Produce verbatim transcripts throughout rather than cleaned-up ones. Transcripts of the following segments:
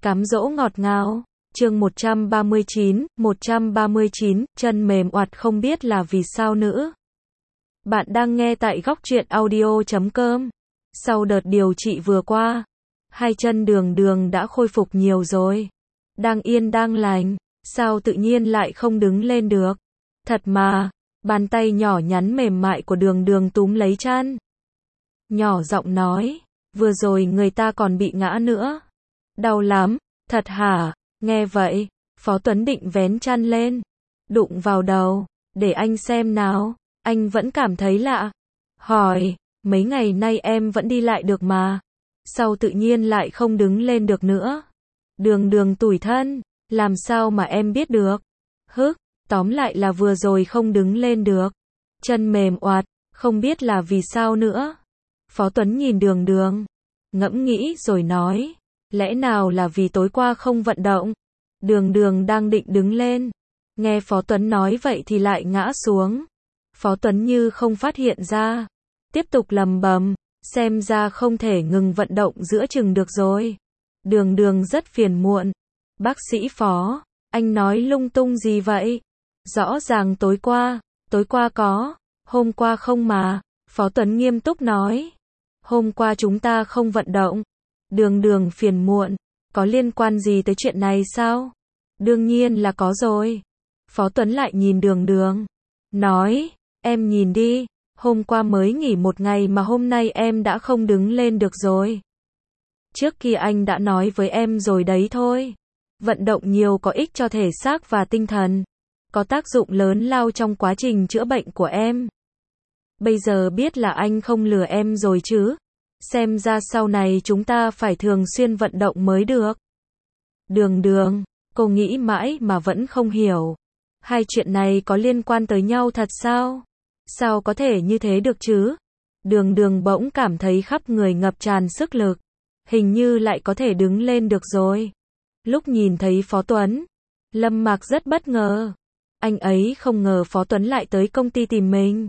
Cám dỗ ngọt ngào. Chương một trăm ba mươi chín, một trăm ba mươi chín, chân mềm oặt không biết là vì sao nữa. Bạn đang nghe tại góc truyện audio chấm com. Sau đợt điều trị vừa qua, hai chân Đường Đường đã khôi phục nhiều rồi. Đang yên đang lành, sao tự nhiên lại không đứng lên được? Thật mà, bàn tay nhỏ nhắn mềm mại của Đường Đường túm lấy chăn. Nhỏ giọng nói, vừa rồi người ta còn bị ngã nữa. Đau lắm, thật hả? Nghe vậy, Phó Tuấn định vén chăn lên, đụng vào đầu, để anh xem nào. Anh vẫn cảm thấy lạ. Hỏi, mấy ngày nay em vẫn đi lại được mà. Sao tự nhiên lại không đứng lên được nữa? Đường Đường tủi thân, làm sao mà em biết được? Hức, tóm lại là vừa rồi không đứng lên được. Chân mềm oặt, không biết là vì sao nữa. Phó Tuấn nhìn Đường Đường, ngẫm nghĩ rồi nói, lẽ nào là vì tối qua không vận động? Đường Đường đang định đứng lên, nghe Phó Tuấn nói vậy thì lại ngã xuống. Phó Tuấn như không phát hiện ra, tiếp tục lầm bầm, xem ra không thể ngừng vận động giữa chừng được rồi. Đường Đường rất phiền muộn. Bác sĩ Phó, anh nói lung tung gì vậy? Rõ ràng tối qua, tối qua có, hôm qua không mà. Phó Tuấn nghiêm túc nói, hôm qua chúng ta không vận động. Đường Đường phiền muộn, có liên quan gì tới chuyện này sao? Đương nhiên là có rồi. Phó Tuấn lại nhìn Đường Đường, nói, em nhìn đi, hôm qua mới nghỉ một ngày mà hôm nay em đã không đứng lên được rồi. Trước kia anh đã nói với em rồi đấy thôi. Vận động nhiều có ích cho thể xác và tinh thần, có tác dụng lớn lao trong quá trình chữa bệnh của em. Bây giờ biết là anh không lừa em rồi chứ. Xem ra sau này chúng ta phải thường xuyên vận động mới được. Đường Đường, cô nghĩ mãi mà vẫn không hiểu. Hai chuyện này có liên quan tới nhau thật sao? Sao có thể như thế được chứ? Đường Đường bỗng cảm thấy khắp người ngập tràn sức lực. Hình như lại có thể đứng lên được rồi. Lúc nhìn thấy Phó Tuấn, Lâm Mạc rất bất ngờ. Anh ấy không ngờ Phó Tuấn lại tới công ty tìm mình.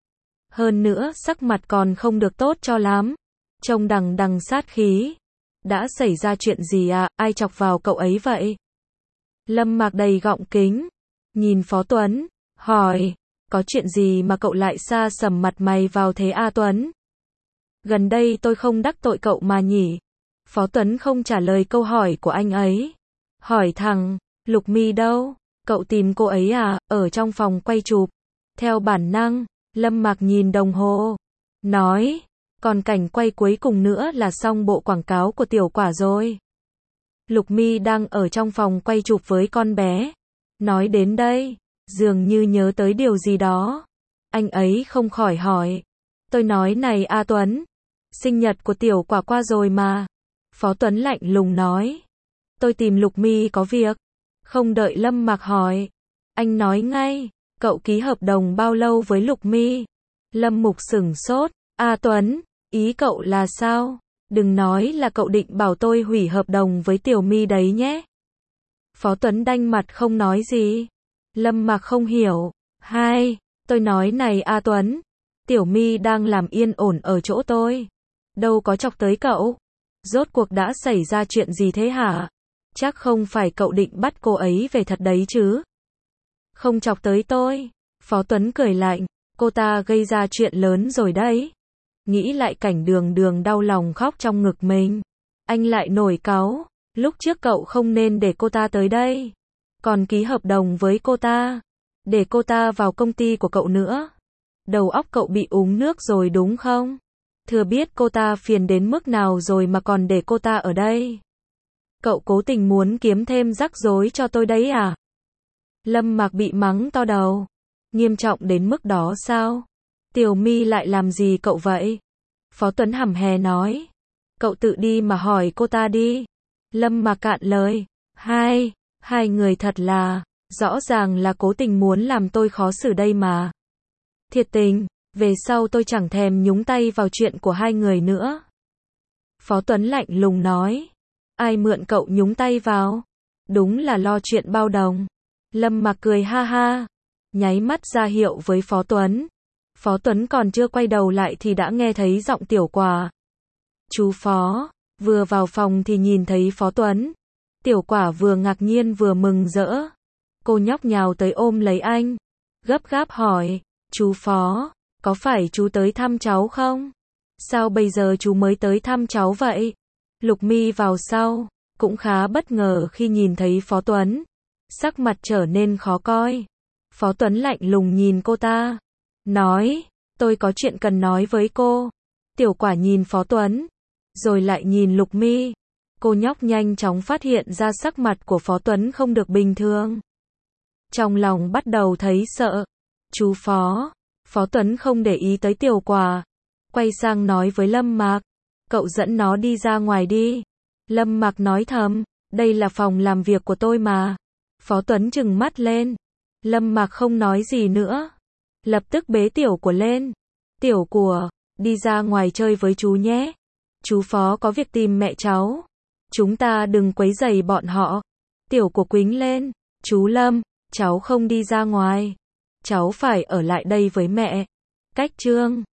Hơn nữa sắc mặt còn không được tốt cho lắm. Trông đằng đằng sát khí. Đã xảy ra chuyện gì à? Ai chọc vào cậu ấy vậy? Lâm Mạc đầy gọng kính, nhìn Phó Tuấn, hỏi, có chuyện gì mà cậu lại sa sầm mặt mày vào thế a Tuấn? Gần đây tôi không đắc tội cậu mà nhỉ? Phó Tuấn không trả lời câu hỏi của anh ấy. Hỏi thẳng, Lục Mi đâu? Cậu tìm cô ấy à? Ở trong phòng quay chụp. Theo bản năng, Lâm Mạc nhìn đồng hồ, nói, còn cảnh quay cuối cùng nữa là xong bộ quảng cáo của Tiểu Quả rồi. Lục Mi đang ở trong phòng quay chụp với con bé. Nói đến đây, dường như nhớ tới điều gì đó. Anh ấy không khỏi hỏi, tôi nói này A Tuấn, sinh nhật của Tiểu Quả qua rồi mà. Phó Tuấn lạnh lùng nói, tôi tìm Lục Mi có việc. Không đợi Lâm Mạc hỏi, anh nói ngay, cậu ký hợp đồng bao lâu với Lục Mi? Lâm Mục sửng sốt, A Tuấn, ý cậu là sao? Đừng nói là cậu định bảo tôi hủy hợp đồng với Tiểu Mi đấy nhé. Phó Tuấn đanh mặt không nói gì. Lâm Mạc không hiểu. Hai, tôi nói này A Tuấn, Tiểu Mi đang làm yên ổn ở chỗ tôi, đâu có chọc tới cậu. Rốt cuộc đã xảy ra chuyện gì thế hả? Chắc không phải cậu định bắt cô ấy về thật đấy chứ? Không chọc tới tôi. Phó Tuấn cười lạnh, cô ta gây ra chuyện lớn rồi đấy. Nghĩ lại cảnh Đường Đường đau lòng khóc trong ngực mình, anh lại nổi cáu. Lúc trước cậu không nên để cô ta tới đây, còn ký hợp đồng với cô ta, để cô ta vào công ty của cậu nữa. Đầu óc cậu bị uống nước rồi đúng không? Thừa biết cô ta phiền đến mức nào rồi mà còn để cô ta ở đây. Cậu cố tình muốn kiếm thêm rắc rối cho tôi đấy à? Lâm Mạc bị mắng to đầu. Nghiêm trọng đến mức đó sao? Tiểu Mi lại làm gì cậu vậy? Phó Tuấn hầm hè nói, cậu tự đi mà hỏi cô ta đi. Lâm Mạc cạn lời, hai, hai người thật là, rõ ràng là cố tình muốn làm tôi khó xử đây mà. Thiệt tình, về sau tôi chẳng thèm nhúng tay vào chuyện của hai người nữa. Phó Tuấn lạnh lùng nói, ai mượn cậu nhúng tay vào? Đúng là lo chuyện bao đồng. Lâm Mạc cười ha ha, nháy mắt ra hiệu với Phó Tuấn. Phó Tuấn còn chưa quay đầu lại thì đã nghe thấy giọng Tiểu Quả. Chú Phó, vừa vào phòng thì nhìn thấy Phó Tuấn. Tiểu Quả vừa ngạc nhiên vừa mừng rỡ. Cô nhóc nhào tới ôm lấy anh, gấp gáp hỏi, chú Phó, có phải chú tới thăm cháu không? Sao bây giờ chú mới tới thăm cháu vậy? Lục Mi vào sau, cũng khá bất ngờ khi nhìn thấy Phó Tuấn. Sắc mặt trở nên khó coi. Phó Tuấn lạnh lùng nhìn cô ta, nói, tôi có chuyện cần nói với cô. Tiểu Quả nhìn Phó Tuấn, rồi lại nhìn Lục Mi. Cô nhóc nhanh chóng phát hiện ra sắc mặt của Phó Tuấn không được bình thường. Trong lòng bắt đầu thấy sợ. Chú Phó, Phó Tuấn không để ý tới Tiểu Quả, quay sang nói với Lâm Mạc, cậu dẫn nó đi ra ngoài đi. Lâm Mạc nói thầm, đây là phòng làm việc của tôi mà. Phó Tuấn trừng mắt lên. Lâm Mạc không nói gì nữa, lập tức bế Tiểu Của lên. Tiểu Của, đi ra ngoài chơi với chú nhé. Chú Phó có việc tìm mẹ cháu. Chúng ta đừng quấy rầy bọn họ. Tiểu Của quýnh lên, chú Lâm, cháu không đi ra ngoài. Cháu phải ở lại đây với mẹ. Cách chương